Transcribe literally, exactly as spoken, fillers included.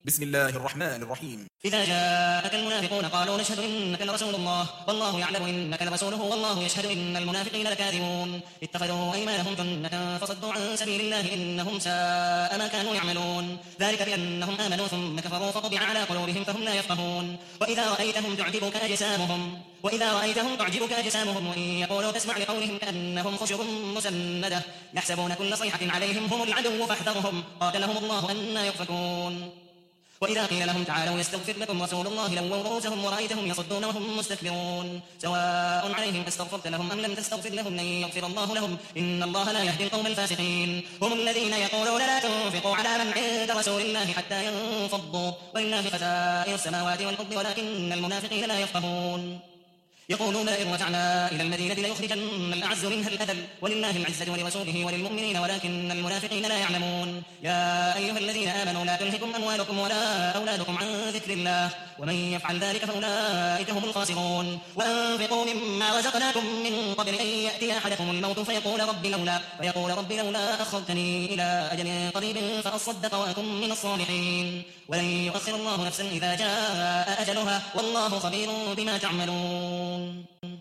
بسم الله الرحمن الرحيم. إذا جاءك المنافقون قالوا نشهد إنك لرسول الله والله يعلم إنك لرسوله والله يشهد إن المنافقين لكاذبون اتخذوا أيمانهم جنة فصدوا عن سبيل الله إنهم ساء ما كانوا يعملون ذلك بأنهم آمنوا ثم كفروا فطبع على قلوبهم فهم لا يفقهون وإذا رأيتهم تعجبك أجسامهم وإذا رأيتهم تعجبك أجسامهم وإن يقولوا تسمع لقولهم كأنهم خشب مسندة يحسبون كل صيحة عليهم هم العدو فاحذرهم قاتلهم الله أنى يؤفكون وإذا قيل لهم تعالوا يستغفر لكم رسول الله لووا رؤوسهم ورأيتهم يصدون وهم مستكبرون سواء عليهم استغفرت لهم أم لم تستغفر لهم لن يغفر الله لهم إن الله لا يهدي القوم الفاسقين هم الذين يقولون لا تنفقوا على من عند رسول الله حتى ينفضوا ولله خزائن السماوات والأرض ولكن المنافقين لا يفقهون يقولون لئن رجعنا إلى المدينة ليخرجن الأعز منها الأذل ولله العزة ولرسوله وللمؤمنين ولكن المنافقين لا يعلمون يا أيها الذين آمنوا لا تلهكم أموالكم ولا أولادكم عن ذكر الله ومن يفعل ذلك فأولئك هم الخاسرون وأنفقوا مما رزقناكم من قبل أن يأتي أحدكم الموت فيقول رب لولا فيقول رب لولا أخرتني إلى أجل قريب فأصدق وأكن من الصالحين ولن يؤخر الله نفسا إذا جاء أجلها والله خبير بما تعملون.